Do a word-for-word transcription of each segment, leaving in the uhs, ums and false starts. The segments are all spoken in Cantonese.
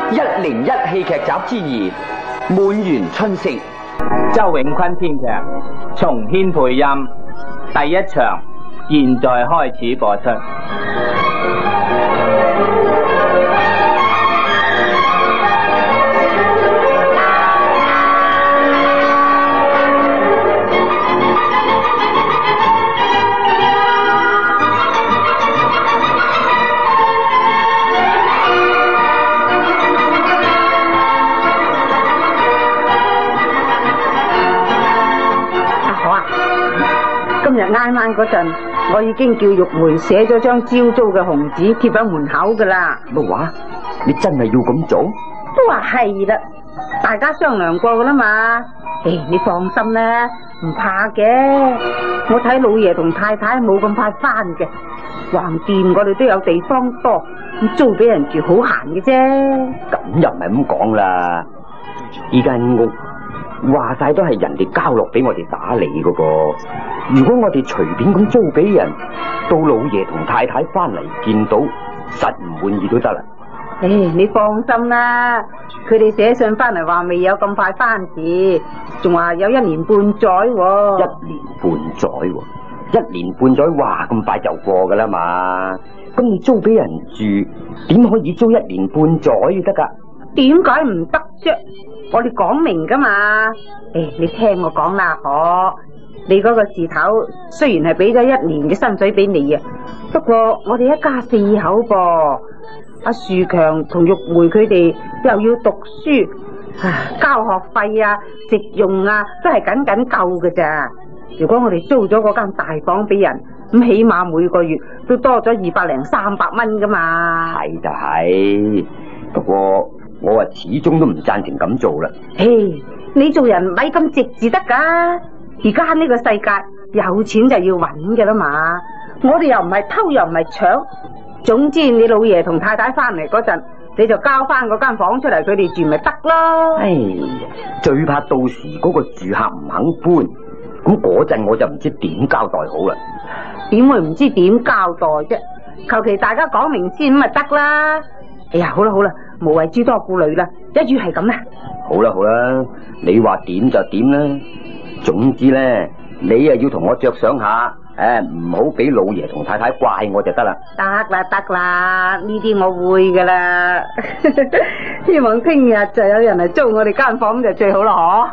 一零一戲劇集之二滿園春色， 周永坤編劇，松軒配音，第一場現在開始播出。 今日挨晚嗰陣，我已經叫玉梅寫咗張招租嘅紅紙貼喺門口噶啦。 乜話？你真係要咁做？ 都話係啦，大家商量過噶啦嘛。誒，你放心啦，唔怕嘅。我睇老爺同太太冇咁快翻嘅，橫掂我哋都有地方多，咁租俾人住好閒嘅啫。 咁又唔係咁講啦，依間屋話晒都係人哋交落俾我哋打理嗰個。如果我哋隨便咁租俾人，到老爺同太太翻嚟見到，實唔滿意都得啦。 誒，你放心啦，佢哋寫信翻嚟話未有咁快翻字，仲話有一年半載喎。 一年半載喎，一年半載話咁快就過噶啦嘛。咁你租俾人住，點可以租一年半載得噶？ 點解唔得啫？我哋講明噶嘛。誒，你聽我講啦，可。你嗰個事頭雖然係俾咗一年嘅薪水俾你啊，不過我哋一家四口噃，阿樹強同玉梅佢哋又要讀書，交學費啊、食用啊都係緊緊夠㗎咋。如果我哋租咗嗰間大房俾人，咁起碼每個月都多咗二百零三百蚊噶嘛。 係就係，不過我話始終都唔贊成咁做啦。 誒，你做人咪咁直至得噶。而家呢個世界有錢就要搵嘅啦嘛，我哋又唔係偷又唔係搶，總之你老爺同太太翻嚟嗰陣，你就交翻嗰間房出嚟，佢哋住咪得咯。哎呀，最怕到時嗰個住客唔肯搬，咁嗰陣我就唔知點交代好啦。 點會唔知點交代啫？求其大家講明先咁咪得啦。哎呀，好啦好啦，無謂諸多顧慮啦，一於係咁啦。 好啦好啦，你話點就點啦。總之咧，你啊要同我着想下，誒唔好俾老爺同太太怪我就得啦。 得啦得啦，呢啲我會噶啦。希望聽日就有人嚟租我哋間房就最好啦，嗬。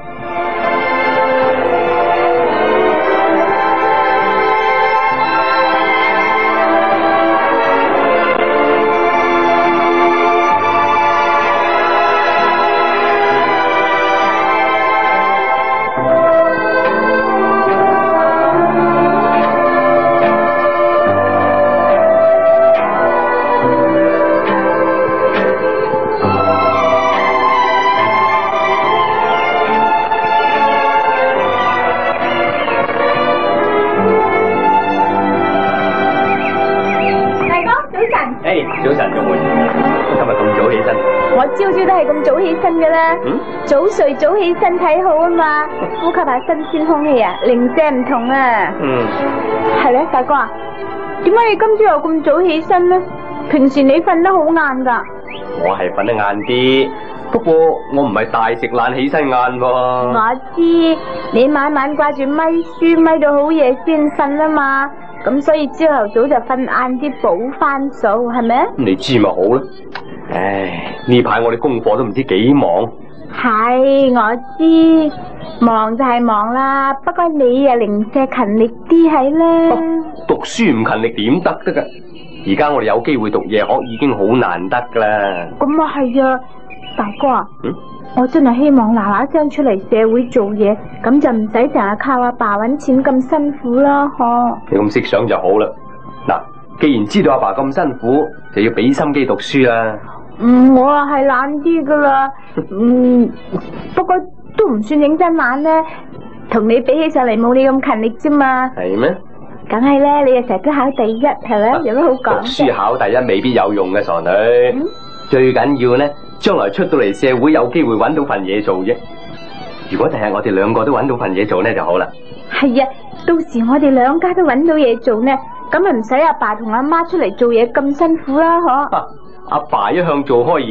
早晨，玉梅，今日咁早起身？ 我朝朝都係咁早起身噶啦。嗯，早睡早起身體好啊嘛，呼吸下新鮮空氣啊，零舍唔同啊。嗯，係咧，大哥啊，點解你今朝又咁早起身呢？平時你瞓得好晏噶。 我係瞓得晏啲，不過我唔係大食懶起身晏喎。 我知，你晚晚掛住咪書咪到好夜先瞓啊嘛。咁所以朝頭早就瞓晏啲補翻數，係咪？ 你知咪好啦。唉，呢排我哋功課都唔知幾忙。 係，我知，忙就係忙啦。不過你啊零舍勤力啲係啦。 讀書唔勤力點得得噶？而家我哋有機會讀夜學已經好難得噶啦。 咁啊係啊，大哥啊。嗯。我真係希望嗱嗱聲出嚟社會做嘢，咁就唔使成日靠阿爸搵錢咁辛苦啦，嗬。 你咁識想就好啦。嗱，既然知道阿爸咁辛苦，就要俾心機讀書啦。 嗯，我啊係懶啲噶啦，嗯，不過都唔算認真懶咧。同你比起上嚟冇你咁勤力啫嘛。 係咩？ 梗係咧，你又成日都考第一，係咪？有咩好講？ 讀書考第一未必有用嘅，傻女。嗯、最緊要咧。將來出到嚟社會有機會搵到份嘢做啫。如果第日我哋兩個都搵到份嘢做呢就好啦。 係啊，到時我哋兩家都搵到嘢做呢，咁咪唔使阿爸同阿媽出嚟做嘢咁辛苦啦，嗬。 阿爸一向做開嘢，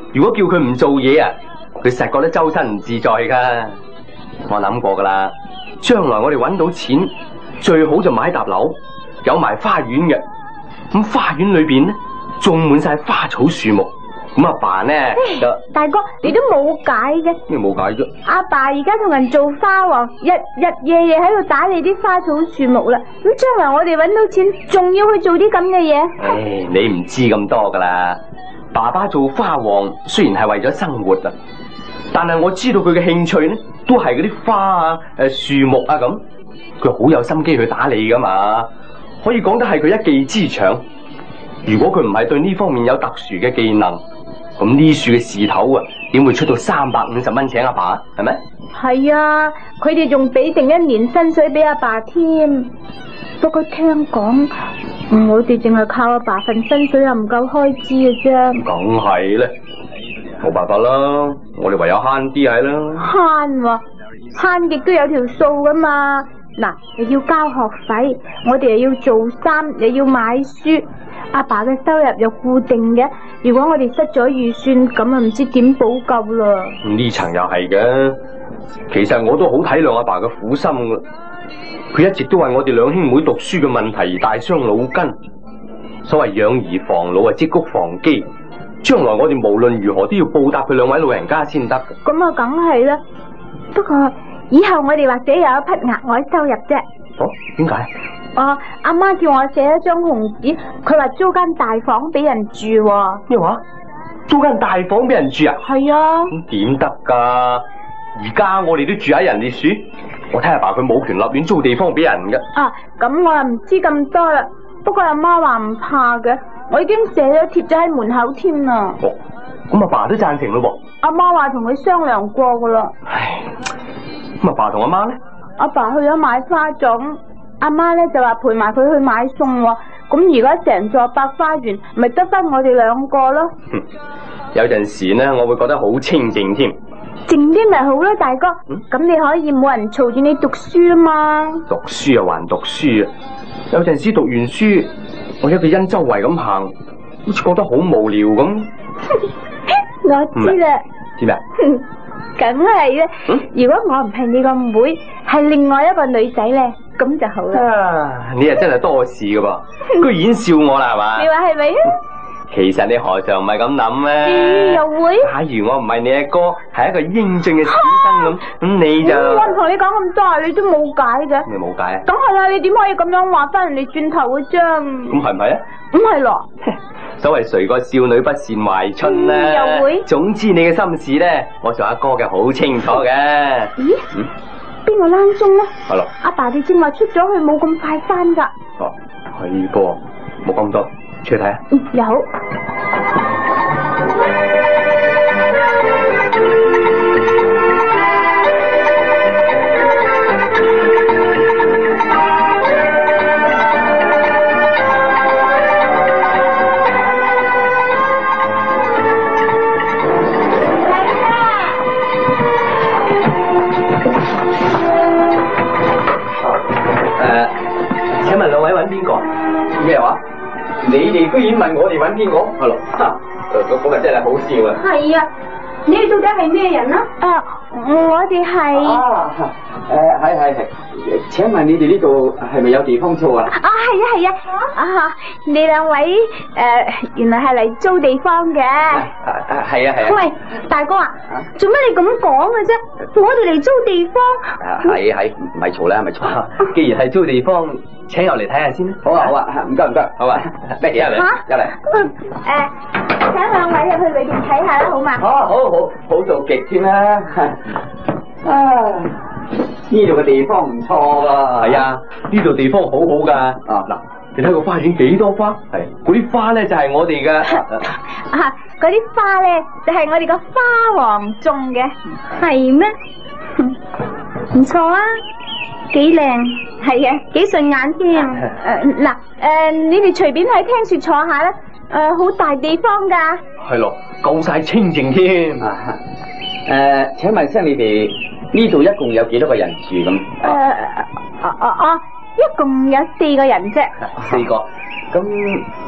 如果叫佢唔做嘢啊，佢實覺得周身唔自在噶。我諗過噶啦，將來我哋搵到錢，最好就買笪樓，有埋花園嘅。咁花園裏邊呢，種滿晒花草樹木。咁阿爸呢？就大哥，你都冇解嘅。 咩冇解啫？ 阿爸而家同人做花王，日日夜夜喺度打理啲花草樹木啦。咁將來我哋搵到錢，仲要去做啲咁嘅嘢？ 唉，你唔知咁多噶啦。爸爸做花王雖然係為咗生活啊，但係我知道佢嘅興趣呢，都係嗰啲花啊、誒樹木啊咁。佢好有心機去打理噶嘛，可以講得係佢一技之長。如果佢唔係對呢方面有特殊嘅技能，咁呢樹嘅事頭啊，點會出到三百五十蚊請阿爸？係咪？ 係啊，佢哋仲俾定一年薪水俾阿爸添。不過聽講，我哋淨係靠阿爸份薪水又唔夠開支嘅啫。 梗係咧，冇辦法啦，我哋唯有慳啲係啦。 慳喎，慳極都有條數噶嘛。嗱，又要交學費，我哋又要做衫，又要買書。阿爸嘅收入又固定嘅，如果我哋失咗預算，咁啊唔知點補救啦。 呢層又係嘅，其實我都好體諒阿爸嘅苦心噶。佢一直都為我哋兩兄妹讀書嘅問題而大傷腦筋。所謂養兒防老啊，積谷防饑。將來我哋無論如何都要報答佢兩位老人家先得。 咁啊，梗係啦。不過以後我哋或者有一筆額外收入啫。 哦，點解？ 哦，阿媽叫我寫一張紅紙，佢話租間大房俾人住。 咩話？租間大房俾人住啊？ 係啊。 咁點得噶？而家我哋都住喺人哋樹，我睇阿爸佢冇權立亂租地方俾人嘅。 啊，咁我又唔知咁多啦。不過阿媽話唔怕嘅，我已經寫咗貼咗喺門口添啦。 哦，咁阿爸都贊成咯噃。阿媽話同佢商量過噶啦。 唉，咁阿爸同阿媽咧？ 阿爸去咗買花種。阿媽咧就話陪埋佢去買餸喎，咁而家成座百花園咪得翻我哋兩個咯。 有陣時呢，我會覺得好清靜添。 靜啲咪好咯，大哥。咁、嗯、你可以冇人嘈住你讀書啊嘛。讀書又還讀書啊！有陣時讀完書，我一個人周圍咁行，好似覺得好無聊咁。 我知啦。 知咩？ 梗係啦。如果我唔係你個妹，係另外一個女仔咧，咁就好啦。 啊，你啊真係多事噶噃，居然笑我啦係嘛？ 你話係咪啊？ 其實你何嘗唔係咁諗咧？ 嗯，又會？ 假如我唔係你阿哥，係一個英俊嘅小生咁，咁你就…… 我唔同你講咁多，你都冇解嘅。 你冇解啊？ 梗係啦，你點可以咁樣話翻人哋轉頭嘅啫？ 咁係唔係啊？ 唔係咯。 所謂誰個少女不善懷春咧？ 又會？ 總之你嘅心事咧，我做阿哥嘅好清楚嘅。 咦？嗯？邊個冷鐘咧？ 係咯。 阿爸你正話出咗去，冇咁快翻噶。 哦，係噃，冇咁多，出去睇下。 嗯，有。 咩話？你哋居然問我哋揾邊個？係咯，嗰嗰日真係好笑啊！ 係啊，你哋到底係咩人啊？啊，我哋係啊，誒係係係，請問你哋呢度係咪有地方租啊？ 啊係啊係啊，啊你兩位誒、呃、原來係嚟租地方嘅。 啊啊係啊係啊。 喂，大哥啊，做乜你咁講嘅啫？我哋嚟租地方。 啊係係，唔係嘈啦，咪嘈。 既然係租地方，請我嚟睇下先啦。 好啊好啊，唔該唔該，好啊，咩嘢嚟？入嚟。 誒，請兩位入去裏邊睇下啦，好嘛？ 哦，好好好到極添啦。啊，呢度嘅地方唔錯噶。 係啊，呢度地方好好噶。啊嗱，你睇個花園幾多花？係，嗰啲花咧就係我哋嘅。 啊，嗰啲花咧就係我哋個花王種嘅，係咩？唔錯啊，幾靚，係啊，幾順眼添。誒嗱，誒你哋隨便喺廳處坐下啦，誒好大地方噶。 係咯，夠晒清靜添。 誒，請問聲你哋呢度一共有幾多個人住咁？ 誒，哦哦哦，一共有四個人啫。 四個，咁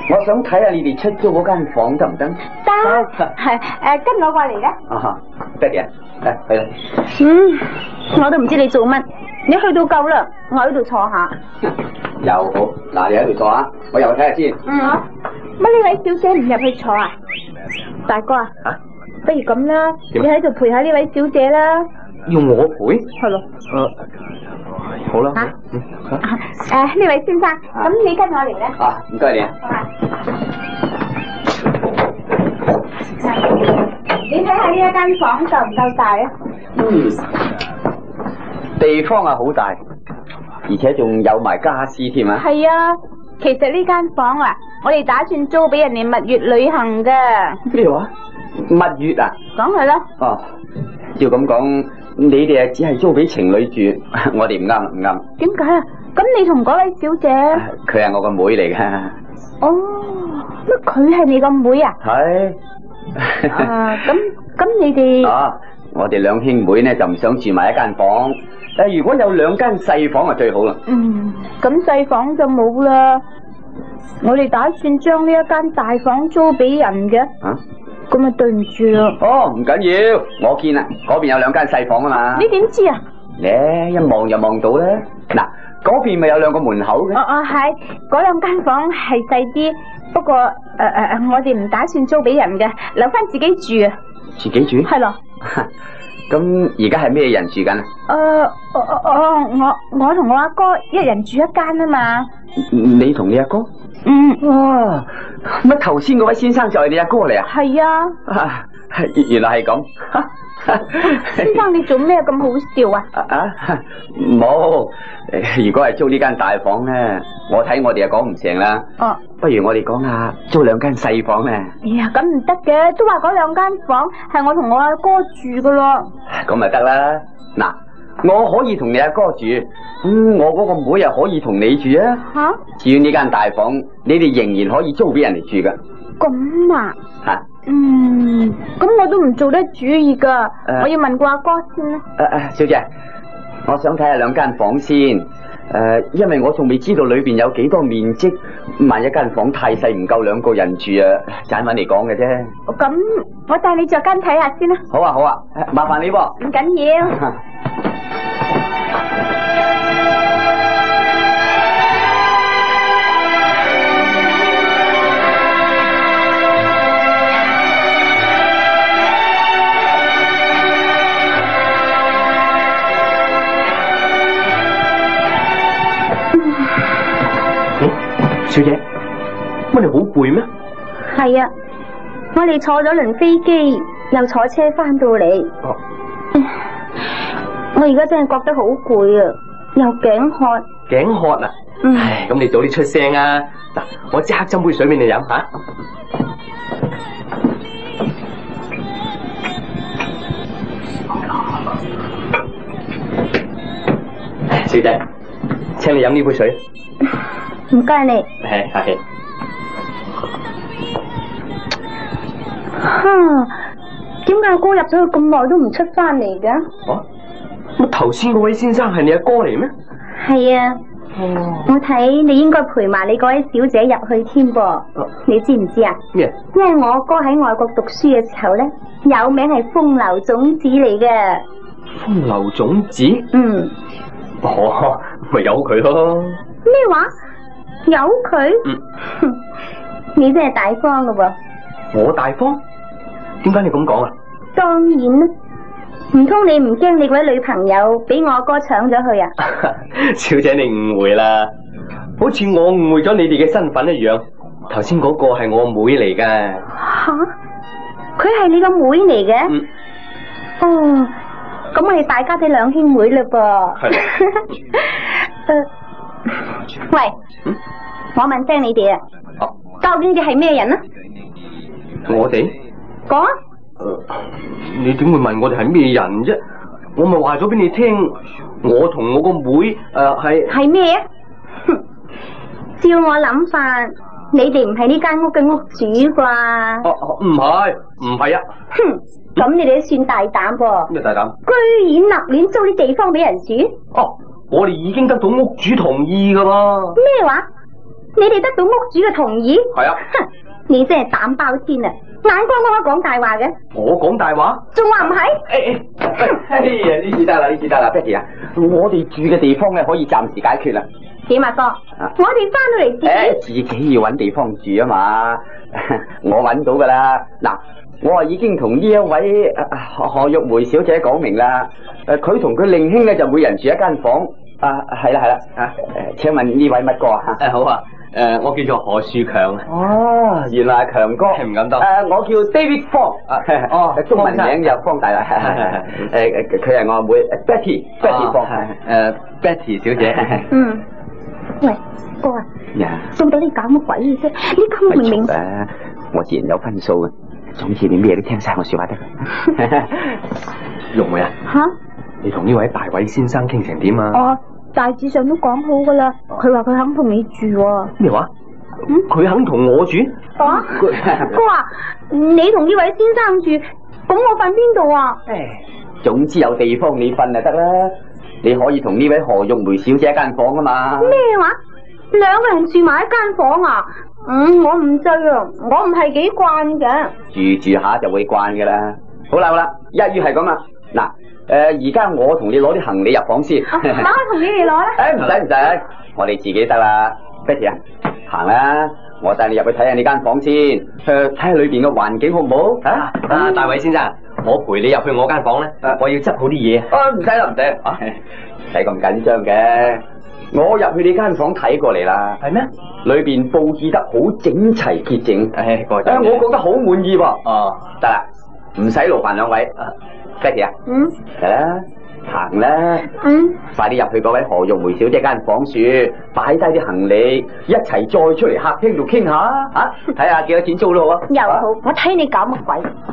我想睇下你哋出租嗰間房得唔得？ 得，係誒，跟我過嚟啦。 啊，得嘅，嚟去啦。 嗯，我都唔知你做乜，你去到夠啦，我喺度坐下。 又好，嗱，你喺度坐下，我入去睇下先。 嗯，乜呢位小姐唔入去坐啊？大哥啊， 啊不如咁啦，你喺度陪下呢位小姐啦。 要我陪？ 係咯。 誒，好啦。 嚇嗯誒，呢位先生，咁你跟我嚟啦。 啊，唔該你啊。 你睇下呢一間房夠唔夠大啊？ 嗯，地方啊好大，而且仲有埋家私添啊。 係啊，其實呢間房啊，我哋打算租俾人哋蜜月旅行噶。 咩話？蜜月啊？ 講係啦。 哦，照咁講，你哋啊只係租俾情侶住，我哋唔啱唔啱。 點解啊？咁你同嗰位小姐？ 佢係我個妹嚟噶。 哦，乜佢係你個妹啊？ 係。 啊，咁咁你哋？ 啊，我哋兩兄妹呢就唔想住埋一間房，但如果有兩間細房就最好啦。 嗯，咁細房就冇啦。我哋打算將呢一間大房租俾人嘅。 啊？ 咁啊對唔住啦。 哦，唔緊要，我見啦，嗰邊有兩間細房啊嘛。 你點知啊？ 咧一望就望到啦。嗱，嗰邊咪有兩個門口嘅。 哦哦係，嗰兩間房係細啲，不過誒誒誒，我哋唔打算租俾人嘅，留翻自己住啊。 自己住？ 係咯。 咁而家係咩人住緊啊？ 誒，哦哦哦，我我同我阿哥一人住一間啊嘛。 你同你阿哥？ 嗯。 哇，乜頭先嗰位先生就係你阿哥嚟啊？ 係啊。 啊，原來係咁。 先生，你做咩咁好笑啊？ 啊，冇。如果係租呢間大房咧，我睇我哋又講唔成啦。哦。不如我哋講下租兩間細房咧。 哎呀，咁唔得嘅，都話嗰兩間房係我同我阿哥住噶咯。 咁咪得啦。嗱，我可以同你阿哥住，咁、嗯、我嗰個妹又可以同你住啊。吓？至於呢間大房，你哋仍然可以租俾人哋住噶。 咁啊？吓、啊。嗯，咁我都唔做得主意噶，uh, 我要問過阿哥先啦。 誒誒，小姐，我想睇下兩間房先。誒、uh, ，因為我仲未知道裏邊有幾多面積，萬一間房太細唔夠兩個人住啊，盞搵嚟講嘅啫。 咁我帶你着間睇下先啦。 好啊好啊，麻煩你噃。 唔緊要。 小姐，乜你好攰咩？ 係啊，我哋坐咗輪飛機，又坐車翻到嚟。哦，我而家真係覺得好攰啊，又頸渴。 頸渴啊？嗯。唉，咁你早啲出聲啊！嗱，我即刻斟杯水俾你飲吓。小姐，請你飲呢杯水。 唔該你。 係客氣。 哼，點解阿哥入咗去咁耐都唔出翻嚟嘅？ 哦，乜頭先嗰位先生係你阿哥嚟咩？ 係啊。哦。我睇你應該陪埋你嗰位小姐入去添噃。哦。你知唔知啊？咩？因為我哥喺外國讀書嘅時候咧，有名係風流種子嚟嘅。 風流種子？嗯。哦，咪由佢咯。 咩話？有佢？嗯，你真係大方噶噃。 我大方？點解你咁講啊？ 當然啦，唔通你唔驚你嗰位女朋友俾我哥搶咗去啊？ 小姐你誤會啦，好似我誤會咗你哋嘅身份一樣。頭先嗰個係我妹嚟噶。吓？ 佢係你個妹嚟嘅？嗯。哦，咁我哋大家啲兩兄妹嘞噃。係。誒，喂。嗯。我問聲你哋啊，究竟你係咩人啊？ 我哋講啊！ 你點會問我哋係咩人啫？我咪話咗俾你聽，我同我個妹誒係係咩啊？照我諗法，你哋唔係呢間屋嘅屋主啩？ 哦，唔係，唔係啊！ 哼，咁你哋都算大膽噃。 咩大膽？ 居然立亂租啲地方俾人住？ 哦，我哋已經得到屋主同意噶啦。 咩話？ 你哋得到屋主嘅同意？ 係啊。 哼，你真係膽包天啊！眼光光都講大話嘅。 我講大話？ 仲話唔係？ 哎呀，呢次得啦，呢次得啦 ，Betty 啊，我哋住嘅地方咧可以暫時解決啦。 點啊哥？我哋翻到嚟自己、 欸、自己要搵地方住啊嘛，我搵到噶啦。嗱，我啊已經同呢一位何何玉梅小姐講明啦。誒，佢同佢令兄咧就每人住一間房。啊，係啦係啦，啊，誒，請問呢位乜哥啊？ 誒，好啊，誒，我叫做何樹強。 哦，原來係強哥， 唔敢當。 誒，我叫 David 方，哦，中文名就方大啦。誒，佢係我阿妹 Betty，Betty 方， 誒 Betty 小姐。 嗯，喂，哥啊，到底你搞乜鬼嘢啫？你咁明明誒，我自然有分數嘅，總之你咩都聽晒我說話得。 玉梅啊，吓？你同呢位大偉先生傾成點啊？ 哦，大致上都講好噶啦。佢話佢肯同你住。 咩話？嗯，佢肯同我住？ 啊，哥啊，你同呢位先生住，咁我瞓邊度啊？ 誒，總之有地方你瞓就得啦。你可以同呢位何玉梅小姐一間房啊嘛。 咩話？兩個人住埋一間房啊？嗯，我唔制啊，我唔係幾慣嘅。 住住下就會慣噶啦。好啦好啦，一於係咁啦。嗱。誒，而家我同你攞啲行李入房先。 媽同你哋攞啦。 誒，唔使唔使，我哋自己得啦。Betty 啊，行啦，我帶你入去睇下你間房先。誒，睇下裏邊嘅環境好唔好？啊， 啊，大偉先生，我陪你入去我間房咧，我要執好啲嘢。 啊，唔使啦，唔使。啊，唔使咁緊張嘅。我入去你間房睇過嚟啦。 係咩？ 裏邊布置得好整齊潔淨。 誒，過誒，我覺得好滿意喎。 哦， 得啦，唔使勞煩兩位。Betty 啊，嗯，嚟啦，行啦，嗯，快啲入去嗰位何玉梅小姐間房住，擺低啲行李，一齊再出嚟客廳度傾下啊！睇下幾多錢租都好啊！ 又好，我睇你搞乜鬼？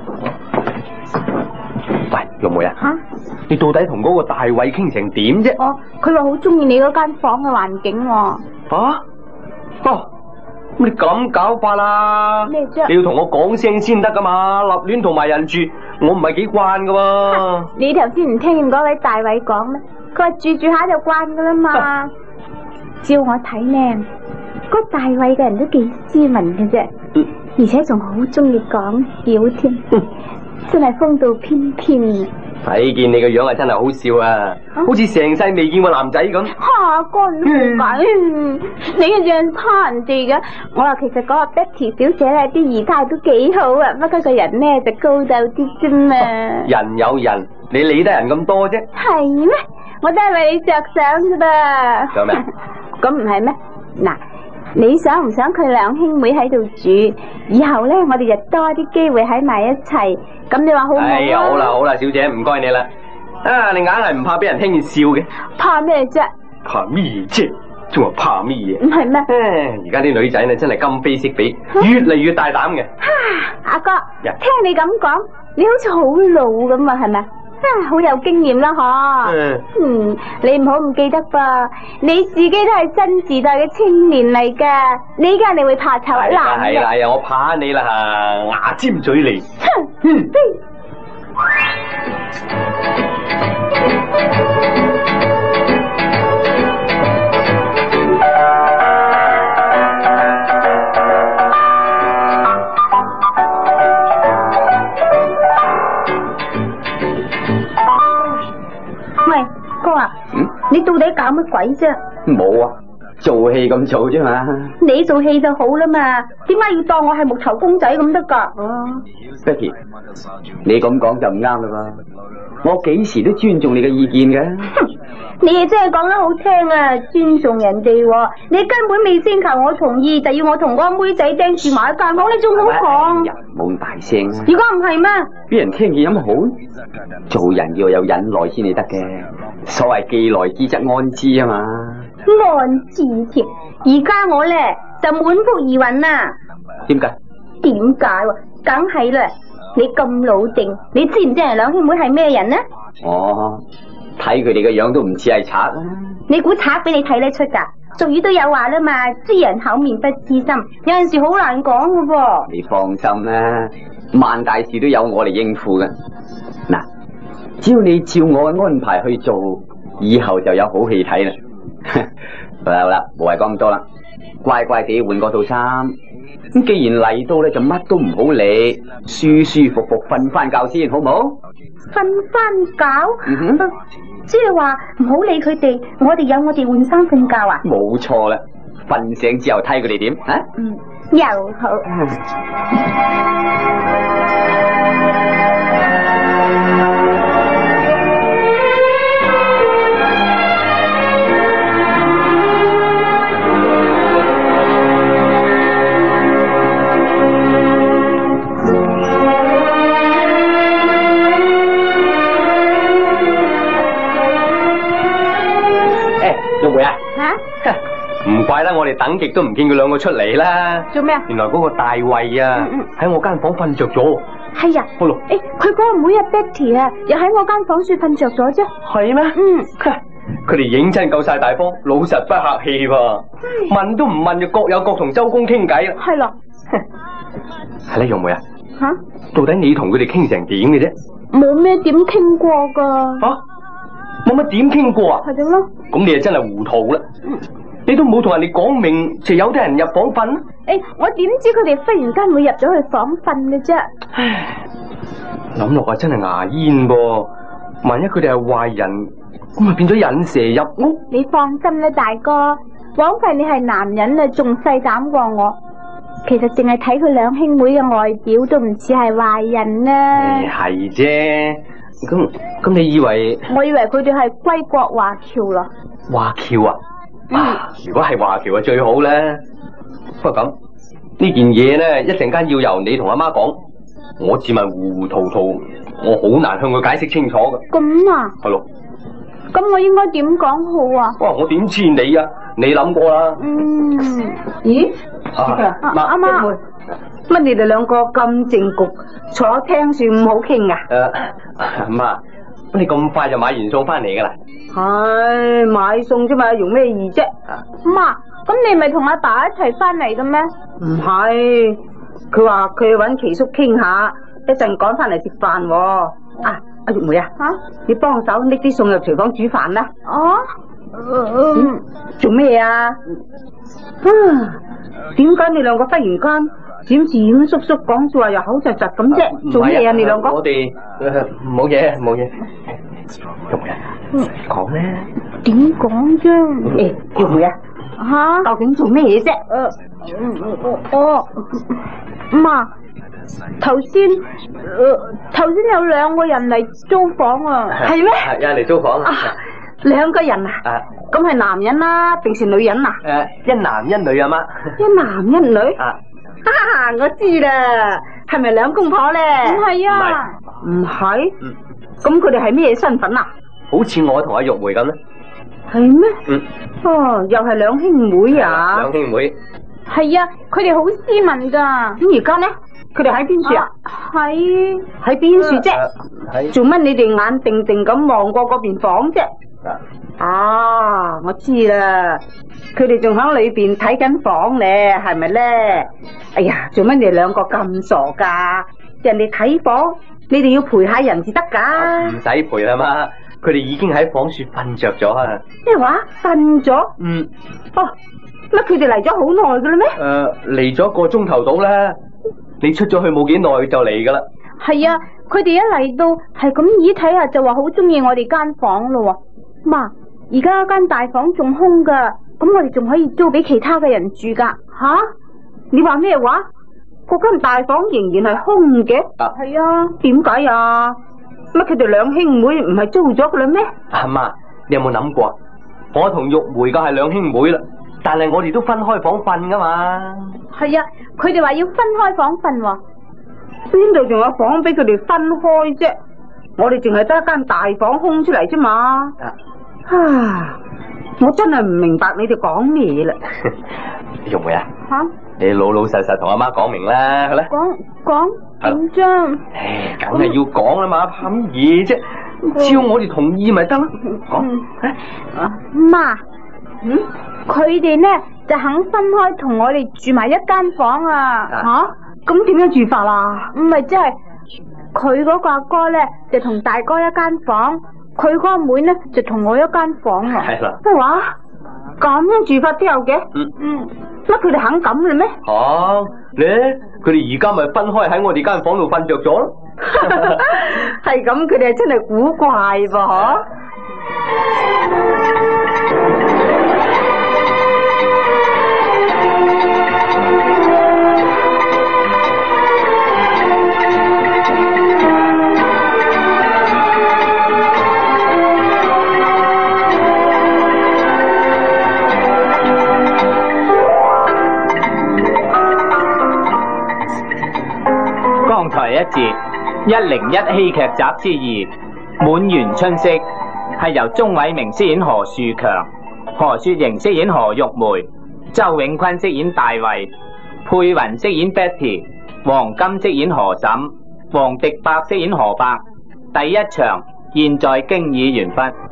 喂，玉梅啊，吓，你到底同嗰個大偉傾成點啫？ 哦，佢話好中意你嗰間房嘅環境喎。 啊？哦。咁你咁搞法啦？ 咩啫？ 你要同我講聲先得噶嘛，立亂同埋人住，我唔係幾慣噶喎。 你頭先唔聽見嗰位大偉講咩？佢話住住下就慣噶啦嘛。照我睇呢，嗰大偉嘅人都幾斯文嘅啫，嗯、而且仲好中意講笑添，嗯、真係風度翩翩。 睇見你個樣啊，真係好笑啊，好似成世未見過男仔咁。 吓，乾都冇計，你嘅樣差人哋嘅。我話其實嗰個 Betty 小姐咧，啲儀態都幾好啊，不過個人咧就高竇啲啫嘛。 人有人，你理得人咁多啫？ 係咩？我都係為你着想噶噃。 想咩？ 咁唔係咩？嗱。你想唔想佢兩兄妹喺度住？以後咧，我哋就多啲機會喺埋一齊。咁你話好唔好啊？ 哎呀，好啦好啦，小姐唔該你啦。啊，你硬係唔怕俾人聽見笑嘅？ 怕咩啫？ 怕咩啫？仲話怕咩嘢？ 唔係咩？ 唉，而家啲女仔咧真係今非昔比，越嚟越大膽嘅。 阿哥，聽你咁講，你好似好老咁啊，係咪？啊，好有經驗啦，嗬。嗯。嗯，你唔好唔記得噃，你自己都係新時代嘅青年嚟噶，你而家你會怕醜啊？ 係啦係啦，又我怕你啦吓，牙尖嘴利。哼。嗯。 嗯、你到底搞乜鬼啫？ 冇啊，做戲咁做啫嘛。 你做戲就好啦嘛，點解要當我係木頭公仔咁得噶？ 哦 Betty 你咁講就唔啱啦噃。我幾時都尊重你嘅意見嘅。 你亦真係講得好聽啊，尊重人哋、啊。你根本未先求我同意，就要我同嗰個妹仔釘住埋一間房，你仲好講？ 冇咁大聲、啊。 如果唔係咩？ 俾人聽見有乜好？做人要有忍耐先至得嘅。所謂既來之則安之啊嘛。 安之添，而家我咧就滿腹疑雲啦。 點解？ 點解？梗係啦。你咁老定，你知唔知人兩兄妹係咩人呢？ 哦，睇佢哋嘅樣都唔似係賊啊！ 你估賊俾你睇得出噶？俗語都有話啦嘛，知人口面不知心，有陣時好難講噶噃。 你放心啦，萬大事都有我嚟應付噶。嗱，只要你照我嘅安排去做，以後就有好戲睇啦。好啦好啦，冇謂講咁多啦， 乖乖地換嗰套衫。咁既然嚟到咧，就乜都唔好理，舒舒服服瞓翻覺先，好唔好？ 瞓翻覺？ 嗯哼， 呃即係話唔好理佢哋，我哋有我哋換衫瞓覺啊？ 冇錯啦，瞓醒之後睇佢哋點啊？ 嗯，又好。 玉梅啊， 吓？ 唔怪得我哋等極都唔見佢兩個出嚟啦。 做咩啊？ 原來嗰個大衛啊，喺我間房瞓着咗。 係啊。 好咯。 誒，佢嗰個妹啊 Betty 啊，又喺我間房處瞓着咗啫。 係咩？ 嗯。 佢哋認真夠晒大方，老實不客氣噃。問都唔問就各有各同周公傾偈啦。 係咯。 係咧，玉梅啊。 吓？ 到底你同佢哋傾成點嘅啫？ 冇咩點傾過噶。 吓？冇乜點傾過啊？ 係咁咯。 咁你就真係糊塗啦！嗯、你都冇同人哋講明，就有啲人入房瞓。誒、 欸，我點知佢哋忽然間會入咗去房瞓嘅啫？ 唉，諗落啊，真係牙煙噃！萬一佢哋係壞人，咁咪變咗引蛇入屋？ 你放心啦，大哥，枉費你係男人啊，仲細膽過我。其實淨係睇佢兩兄妹嘅外表，都唔似係壞人啦。 誒，係啫。咁咁，你以為？ 我以為佢哋係歸國華僑咯。 華僑啊？嗯、啊，如果係華僑就最好咧。不過咁呢件嘢咧，一陣間要由你同阿媽講。我自問糊糊塗塗，我好難向佢解釋清楚噶。 咁啊？ 係咯。 咁我應該點講好啊？ 哇！我點知你啊？你諗過啦。 嗯。 咦？ 啊， 阿媽。 乜你哋兩個咁正局坐廳算唔好傾啊？ 誒，媽，你咁快就買完餸翻嚟噶啦？ 係買餸啫嘛，用咩意啫？ 媽，咁你咪同阿爸一齊翻嚟嘅咩？ 唔係，佢話佢去搵奇叔傾下，一陣趕翻嚟食飯。啊，阿玉梅啊，吓，你幫手拎啲餸入廚房煮飯啦。 哦， 嗯，做咩啊？啊，點解你兩個忽然間？點點叔叔講說話又口窒窒咁啫？做咩啊？你兩個？ 我哋冇嘢冇嘢。玉梅啊，講咧？ 點講啫？誒，玉梅啊，吓，究竟做咩嘢啫？ 誒，我媽，頭先誒頭先有兩個人嚟租房啊。 係咩？ 係有人嚟租房啊？ 兩個人啊？咁係男人啦，定是女人啊？ 誒，一男一女啊媽。 一男一女。 啊。 啊！我知啦，係咪兩公婆咧？ 唔係啊， 唔係。咁佢哋係咩身份啊？ 好似我同阿玉梅咁咧。 係咩？ 嗯。 哦，又係兩兄妹啊？ 兩兄妹。 係啊，佢哋好斯文噶。 咁而家咧，佢哋喺邊處啊？ 喺喺邊處啫？ 喺。 做乜你哋眼定定咁望過嗰邊房啫？啊，我知啦，佢哋仲喺裏邊睇緊房咧，係咪咧？哎呀，做乜你哋兩個咁傻噶？人哋睇房，你哋要陪下人至得噶。 唔使陪啦嘛，佢哋已經喺房處瞓着咗啊。 咩話？瞓咗？ 嗯。 哦，乜佢哋嚟咗好耐噶啦咩？ 誒，嚟咗一個鐘頭到啦。你出咗去冇幾耐就嚟噶啦。 係啊，佢哋一嚟到係咁咦睇下就話好中意我哋間房咯。媽，而家間大房仲空噶，咁我哋仲可以租俾其他嘅人住噶。 吓？你話咩話？嗰間大房仍然係空嘅？ 係啊。 點解啊？乜佢哋兩兄妹唔係租咗噶啦咩？ 阿媽，你有冇諗過？我同玉梅嘅係兩兄妹啦，但係我哋都分開房瞓噶嘛。 係啊，佢哋話要分開房瞓喎。 邊度仲有房俾佢哋分開啫？我哋淨係得一間大房空出嚟啫嘛。啊！我真係唔明白你哋講咩啦。 玉梅啊， 吓、啊？ 你老老實實同阿媽講明啦，係咧。 講講緊張。 唉，梗係要講啦嘛，怕乜嘢啫？只要我哋同意咪得咯。講。 啊，媽，嗯，佢哋咧就肯分開同我哋住埋一間房啊。 吓、啊？咁點樣住法啦？ 唔係，即係佢嗰個阿哥咧就同大哥一間房，佢嗰個妹咧就同我一間房啊。 係啦。 咩話？咁樣住法都有嘅？ 嗯嗯。 乜佢哋肯咁嘅咩？ 啊，咧佢哋而家咪分開喺我哋間房度瞓着咗咯。 係咁，佢哋係真係古怪噃，嗬。 剛才一節一零一戲劇集之二滿園春色係由鐘偉明飾演何樹強，何雪瑩飾演何玉梅，周永坤飾演大衛，佩雲飾演 Betty， 黃金飾演何嬸，黃迪伯飾演何伯。第一場現在經已完畢。